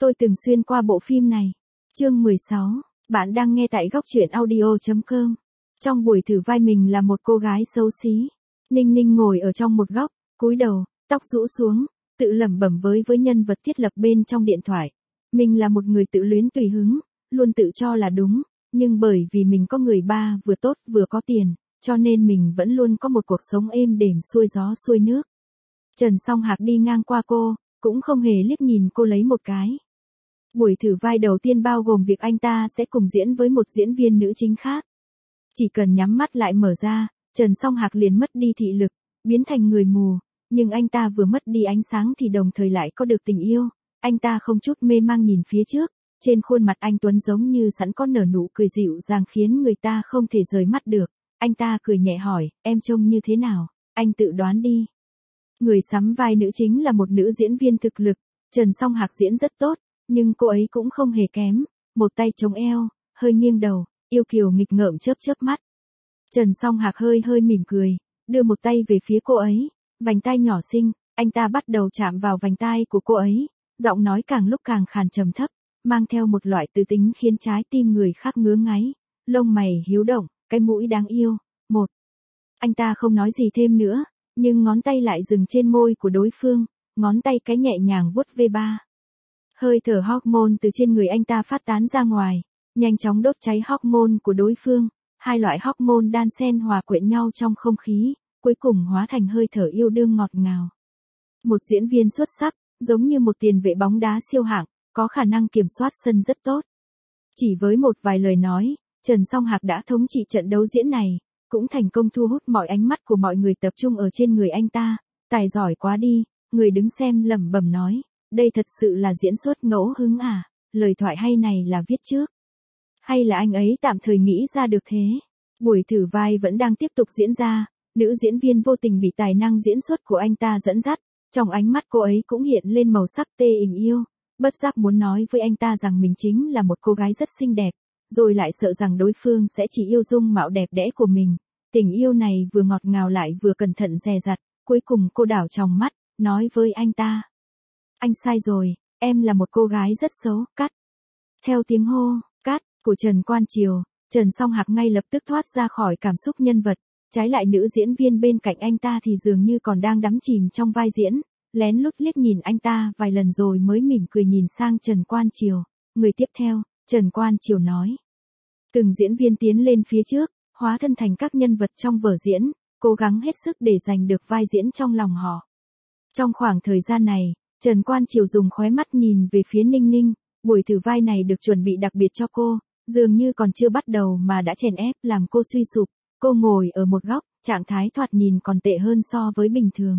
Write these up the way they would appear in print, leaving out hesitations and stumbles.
Tôi từng xuyên qua bộ phim này. Chương 16. Bạn đang nghe tại góc truyện audio.com. Trong buổi thử vai mình là một cô gái xấu xí. Ninh Ninh ngồi ở trong một góc, cúi đầu, tóc rũ xuống, tự lẩm bẩm với nhân vật thiết lập bên trong điện thoại. Mình là một người tự luyến tùy hứng, luôn tự cho là đúng, nhưng bởi vì mình có người ba vừa tốt vừa có tiền, cho nên mình vẫn luôn có một cuộc sống êm đềm xuôi gió xuôi nước. Trần Song Hạc đi ngang qua cô, cũng không hề liếc nhìn cô lấy một cái. Buổi thử vai đầu tiên bao gồm việc anh ta sẽ cùng diễn với một diễn viên nữ chính khác. Chỉ cần nhắm mắt lại mở ra, Trần Song Hạc liền mất đi thị lực, biến thành người mù, nhưng anh ta vừa mất đi ánh sáng thì đồng thời lại có được tình yêu. Anh ta không chút mê mang nhìn phía trước, trên khuôn mặt anh tuấn giống như sẵn có nở nụ cười dịu dàng khiến người ta không thể rời mắt được. Anh ta cười nhẹ hỏi, em trông như thế nào, anh tự đoán đi. Người sắm vai nữ chính là một nữ diễn viên thực lực, Trần Song Hạc diễn rất tốt, nhưng cô ấy cũng không hề kém, một tay chống eo, hơi nghiêng đầu, yêu kiều nghịch ngợm chớp chớp mắt. Trần Song Hạc hơi mỉm cười, đưa một tay về phía cô ấy, vành tai nhỏ xinh, anh ta bắt đầu chạm vào vành tai của cô ấy, giọng nói càng lúc càng khàn trầm thấp, mang theo một loại tư tính khiến trái tim người khác ngứa ngáy, lông mày hiếu động, cái mũi đáng yêu. Một. Anh ta không nói gì thêm nữa, nhưng ngón tay lại dừng trên môi của đối phương, ngón tay cái nhẹ nhàng vuốt ve ba. Hơi thở hormone từ trên người anh ta phát tán ra ngoài, nhanh chóng đốt cháy hormone của đối phương, hai loại hormone đan xen hòa quyện nhau trong không khí, cuối cùng hóa thành hơi thở yêu đương ngọt ngào. Một diễn viên xuất sắc, giống như một tiền vệ bóng đá siêu hạng, có khả năng kiểm soát sân rất tốt. Chỉ với một vài lời nói, Trần Song Hạc đã thống trị trận đấu diễn này, cũng thành công thu hút mọi ánh mắt của mọi người tập trung ở trên người anh ta. Tài giỏi quá đi, người đứng xem lẩm bẩm nói, đây thật sự là diễn xuất ngẫu hứng à, lời thoại hay này là viết trước. Hay là anh ấy tạm thời nghĩ ra được thế? Buổi thử vai vẫn đang tiếp tục diễn ra, nữ diễn viên vô tình bị tài năng diễn xuất của anh ta dẫn dắt, trong ánh mắt cô ấy cũng hiện lên màu sắc tê tình yêu, bất giác muốn nói với anh ta rằng mình chính là một cô gái rất xinh đẹp, rồi lại sợ rằng đối phương sẽ chỉ yêu dung mạo đẹp đẽ của mình. Tình yêu này vừa ngọt ngào lại vừa cẩn thận dè dặt, cuối cùng cô đảo tròng mắt, nói với anh ta. Anh sai rồi, em là một cô gái rất xấu, cắt. Theo tiếng hô, cắt, của Trần Quan Triều, Trần Song Hạc ngay lập tức thoát ra khỏi cảm xúc nhân vật, trái lại nữ diễn viên bên cạnh anh ta thì dường như còn đang đắm chìm trong vai diễn, lén lút liếc nhìn anh ta vài lần rồi mới mỉm cười nhìn sang Trần Quan Triều. Người tiếp theo, Trần Quan Triều nói. Từng diễn viên tiến lên phía trước, hóa thân thành các nhân vật trong vở diễn, cố gắng hết sức để giành được vai diễn trong lòng họ. Trong khoảng thời gian này, Trần Quan Triều dùng khóe mắt nhìn về phía Ninh Ninh, buổi thử vai này được chuẩn bị đặc biệt cho cô, dường như còn chưa bắt đầu mà đã chèn ép làm cô suy sụp, cô ngồi ở một góc, trạng thái thoạt nhìn còn tệ hơn so với bình thường.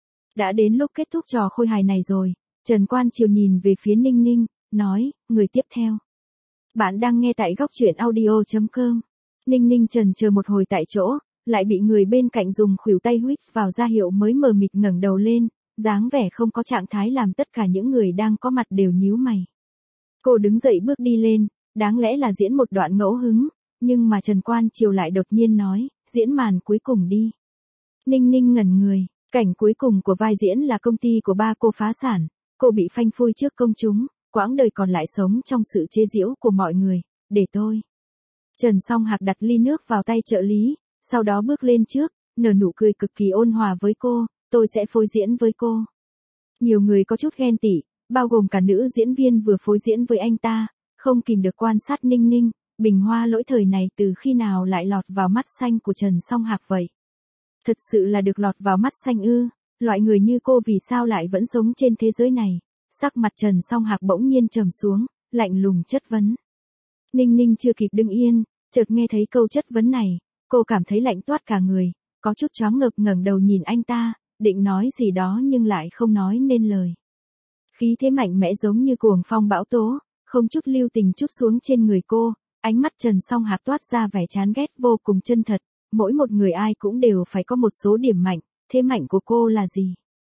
Đã đến lúc kết thúc trò khôi hài này rồi, Trần Quan Triều nhìn về phía Ninh Ninh, nói, người tiếp theo. Bạn đang nghe tại góc truyện audio.com. Ninh Ninh chần chờ một hồi tại chỗ, lại bị người bên cạnh dùng khuỷu tay huýt vào ra hiệu mới mờ mịt ngẩng đầu lên, dáng vẻ không có trạng thái làm tất cả những người đang có mặt đều nhíu mày. Cô đứng dậy bước đi lên, đáng lẽ là diễn một đoạn ngẫu hứng, nhưng mà Trần Quan Triều lại đột nhiên nói, diễn màn cuối cùng đi. Ninh Ninh ngẩn người, cảnh cuối cùng của vai diễn là công ty của ba cô phá sản, cô bị phanh phui trước công chúng, quãng đời còn lại sống trong sự chế giễu của mọi người, để tôi. Trần Song Hạc đặt ly nước vào tay trợ lý, sau đó bước lên trước, nở nụ cười cực kỳ ôn hòa với cô, tôi sẽ phối diễn với cô. Nhiều người có chút ghen tị, bao gồm cả nữ diễn viên vừa phối diễn với anh ta, không kìm được quan sát Ninh Ninh, bình hoa lỗi thời này từ khi nào lại lọt vào mắt xanh của Trần Song Hạc vậy? Thật sự là được lọt vào mắt xanh ư, loại người như cô vì sao lại vẫn sống trên thế giới này? Sắc mặt Trần Song Hạc bỗng nhiên trầm xuống, lạnh lùng chất vấn. Ninh Ninh chưa kịp đứng yên, chợt nghe thấy câu chất vấn này, cô cảm thấy lạnh toát cả người, có chút choáng ngợp ngẩng đầu nhìn anh ta, định nói gì đó nhưng lại không nói nên lời. Khí thế mạnh mẽ giống như cuồng phong bão tố, không chút lưu tình trút xuống trên người cô, ánh mắt Trần Song Hạc toát ra vẻ chán ghét vô cùng chân thật, mỗi một người ai cũng đều phải có một số điểm mạnh, thế mạnh của cô là gì?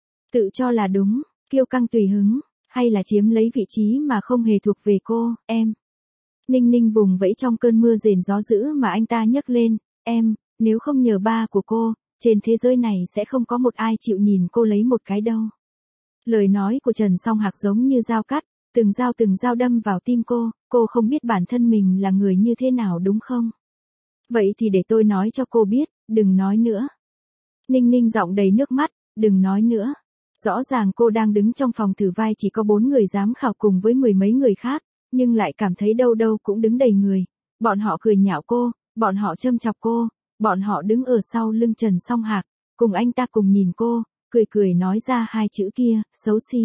Tự cho là đúng, kiêu căng tùy hứng, hay là chiếm lấy vị trí mà không hề thuộc về cô, em? Ninh Ninh vùng vẫy trong cơn mưa rền gió dữ mà anh ta nhấc lên, em, nếu không nhờ ba của cô, trên thế giới này sẽ không có một ai chịu nhìn cô lấy một cái đâu. Lời nói của Trần Song Hạc giống như dao cắt, từng dao đâm vào tim cô không biết bản thân mình là người như thế nào đúng không? Vậy thì để tôi nói cho cô biết, đừng nói nữa. Ninh Ninh giọng đầy nước mắt, đừng nói nữa. Rõ ràng cô đang đứng trong phòng thử vai chỉ có 4 người giám khảo cùng với mười mấy người khác, nhưng lại cảm thấy đâu đâu cũng đứng đầy người. Bọn họ cười nhạo cô, bọn họ châm chọc cô, bọn họ đứng ở sau lưng Trần Song Hạc, cùng anh ta cùng nhìn cô, cười cười nói ra hai chữ kia, xấu xí,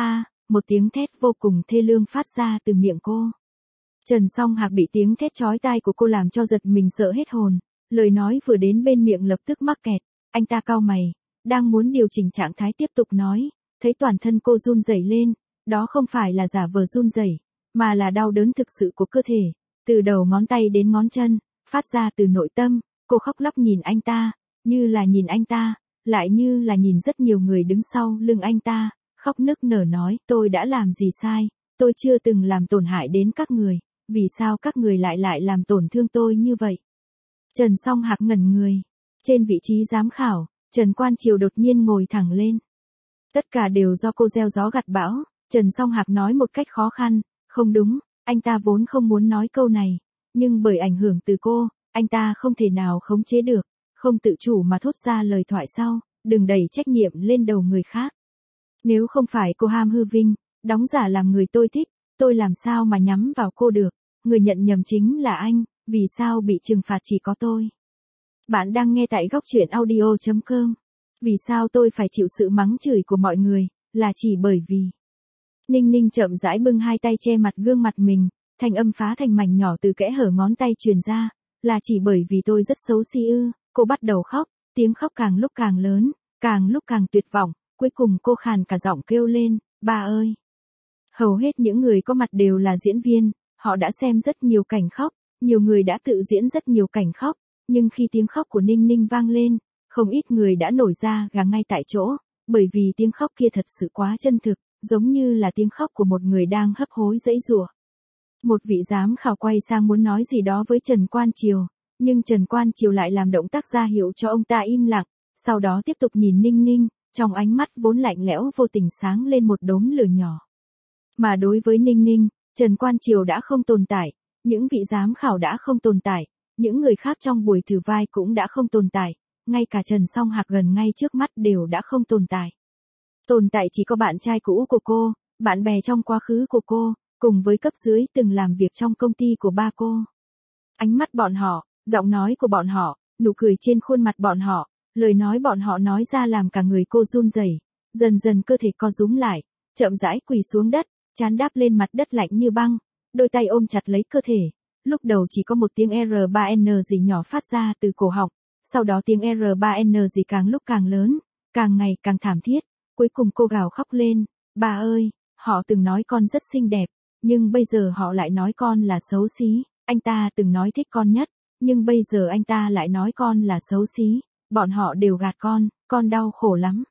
một tiếng thét vô cùng thê lương phát ra từ miệng cô. Trần Song Hạc bị tiếng thét chói tai của cô làm cho giật mình sợ hết hồn, lời nói vừa đến bên miệng lập tức mắc kẹt, anh ta cau mày, đang muốn điều chỉnh trạng thái tiếp tục nói, thấy toàn thân cô run rẩy lên, đó không phải là giả vờ run rẩy, mà là đau đớn thực sự của cơ thể, từ đầu ngón tay đến ngón chân, phát ra từ nội tâm, cô khóc lóc nhìn anh ta, như là nhìn anh ta, lại như là nhìn rất nhiều người đứng sau lưng anh ta, khóc nức nở nói, tôi đã làm gì sai, tôi chưa từng làm tổn hại đến các người, vì sao các người lại làm tổn thương tôi như vậy? Trần Song Hạc ngẩn người, trên vị trí giám khảo, Trần Quan Triều đột nhiên ngồi thẳng lên. Tất cả đều do cô gieo gió gặt bão, Trần Song Hạc nói một cách khó khăn, không đúng, anh ta vốn không muốn nói câu này, nhưng bởi ảnh hưởng từ cô, anh ta không thể nào khống chế được, không tự chủ mà thốt ra lời thoại sau, đừng đẩy trách nhiệm lên đầu người khác. Nếu không phải cô ham hư vinh, đóng giả làm người tôi thích, tôi làm sao mà nhắm vào cô được, người nhận nhầm chính là anh, vì sao bị trừng phạt chỉ có tôi. Bạn đang nghe tại góc truyện audio.com. Vì sao tôi phải chịu sự mắng chửi của mọi người, là chỉ bởi vì. Ninh Ninh chậm rãi bưng hai tay che mặt gương mặt mình, thanh âm phá thành mảnh nhỏ từ kẽ hở ngón tay truyền ra, là chỉ bởi vì tôi rất xấu xí ư. Cô bắt đầu khóc, tiếng khóc càng lúc càng lớn, càng lúc càng tuyệt vọng, cuối cùng cô khàn cả giọng kêu lên, ba ơi. Hầu hết những người có mặt đều là diễn viên, họ đã xem rất nhiều cảnh khóc, nhiều người đã tự diễn rất nhiều cảnh khóc, nhưng khi tiếng khóc của Ninh Ninh vang lên, không ít người đã nổi da gà ngay tại chỗ, bởi vì tiếng khóc kia thật sự quá chân thực, giống như là tiếng khóc của một người đang hấp hối giãy giụa. Một vị giám khảo quay sang muốn nói gì đó với Trần Quan Triều, nhưng Trần Quan Triều lại làm động tác ra hiệu cho ông ta im lặng, sau đó tiếp tục nhìn Ninh Ninh, trong ánh mắt vốn lạnh lẽo vô tình sáng lên một đốm lửa nhỏ. Mà đối với Ninh Ninh, Trần Quan Triều đã không tồn tại, những vị giám khảo đã không tồn tại, những người khác trong buổi thử vai cũng đã không tồn tại, ngay cả Trần Song Hạc gần ngay trước mắt đều đã không tồn tại. Tồn tại chỉ có bạn trai cũ của cô, bạn bè trong quá khứ của cô, cùng với cấp dưới từng làm việc trong công ty của ba cô. Ánh mắt bọn họ, giọng nói của bọn họ, nụ cười trên khuôn mặt bọn họ, lời nói bọn họ nói ra làm cả người cô run rẩy, dần dần cơ thể co rúm lại, chậm rãi quỳ xuống đất, trán đáp lên mặt đất lạnh như băng, đôi tay ôm chặt lấy cơ thể. Lúc đầu chỉ có một tiếng R3N gì nhỏ phát ra từ cổ họng, sau đó tiếng R3N gì càng lúc càng lớn, càng ngày càng thảm thiết, cuối cùng cô gào khóc lên, ba ơi, họ từng nói con rất xinh đẹp, nhưng bây giờ họ lại nói con là xấu xí, anh ta từng nói thích con nhất, nhưng bây giờ anh ta lại nói con là xấu xí, bọn họ đều gạt con đau khổ lắm.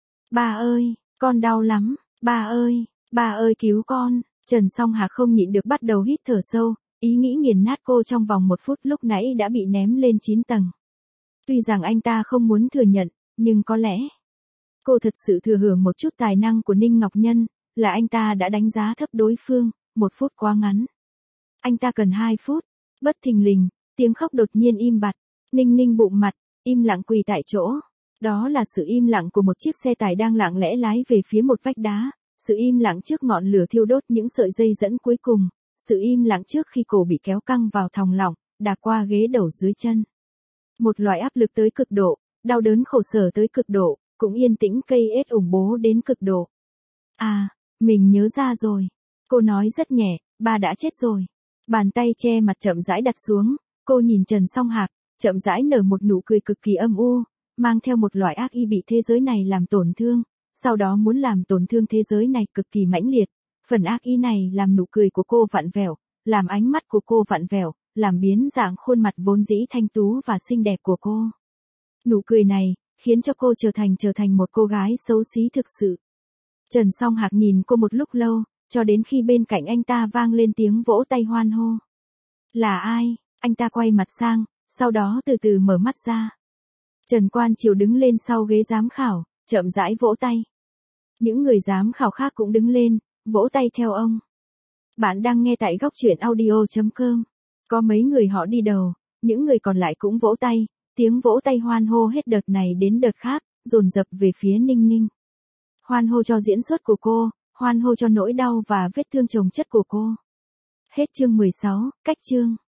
Ba ơi, con đau lắm, ba ơi cứu con, Trần Song Hạc không nhịn được bắt đầu hít thở sâu. Ý nghĩ nghiền nát cô trong vòng 1 phút lúc nãy đã bị ném lên 9 tầng. Tuy rằng anh ta không muốn thừa nhận, nhưng có lẽ cô thật sự thừa hưởng một chút tài năng của Ninh Ngọc Nhân, là anh ta đã đánh giá thấp đối phương, 1 phút quá ngắn. Anh ta cần 2 phút, bất thình lình, tiếng khóc đột nhiên im bặt, Ninh Ninh bụng mặt, im lặng quỳ tại chỗ. Đó là sự im lặng của một chiếc xe tải đang lặng lẽ lái về phía một vách đá, sự im lặng trước ngọn lửa thiêu đốt những sợi dây dẫn cuối cùng. Sự im lặng trước khi cổ bị kéo căng vào thòng lọng, đạp qua ghế đầu dưới chân. Một loại áp lực tới cực độ, đau đớn khổ sở tới cực độ, cũng yên tĩnh cây ết ủng bố đến cực độ. Mình nhớ ra rồi. Cô nói rất nhẹ, ba đã chết rồi. Bàn tay che mặt chậm rãi đặt xuống, cô nhìn Trần Song Hạc, chậm rãi nở một nụ cười cực kỳ âm u, mang theo một loại ác ý bị thế giới này làm tổn thương, sau đó muốn làm tổn thương thế giới này cực kỳ mãnh liệt. Phần ác ý này làm nụ cười của cô vặn vẹo, làm ánh mắt của cô vặn vẹo, làm biến dạng khuôn mặt vốn dĩ thanh tú và xinh đẹp của cô. Nụ cười này, khiến cho cô trở thành một cô gái xấu xí thực sự. Trần Song Hạc nhìn cô một lúc lâu, cho đến khi bên cạnh anh ta vang lên tiếng vỗ tay hoan hô. Là ai? Anh ta quay mặt sang, sau đó từ từ mở mắt ra. Trần Quan Triều đứng lên sau ghế giám khảo, chậm rãi vỗ tay. Những người giám khảo khác cũng đứng lên, vỗ tay theo ông. Bạn đang nghe tại góc truyện audio.com. Có mấy người họ đi đầu, những người còn lại cũng vỗ tay, tiếng vỗ tay hoan hô hết đợt này đến đợt khác, dồn dập về phía Ninh Ninh. Hoan hô cho diễn xuất của cô, hoan hô cho nỗi đau và vết thương chồng chất của cô. Hết chương 16, cách chương.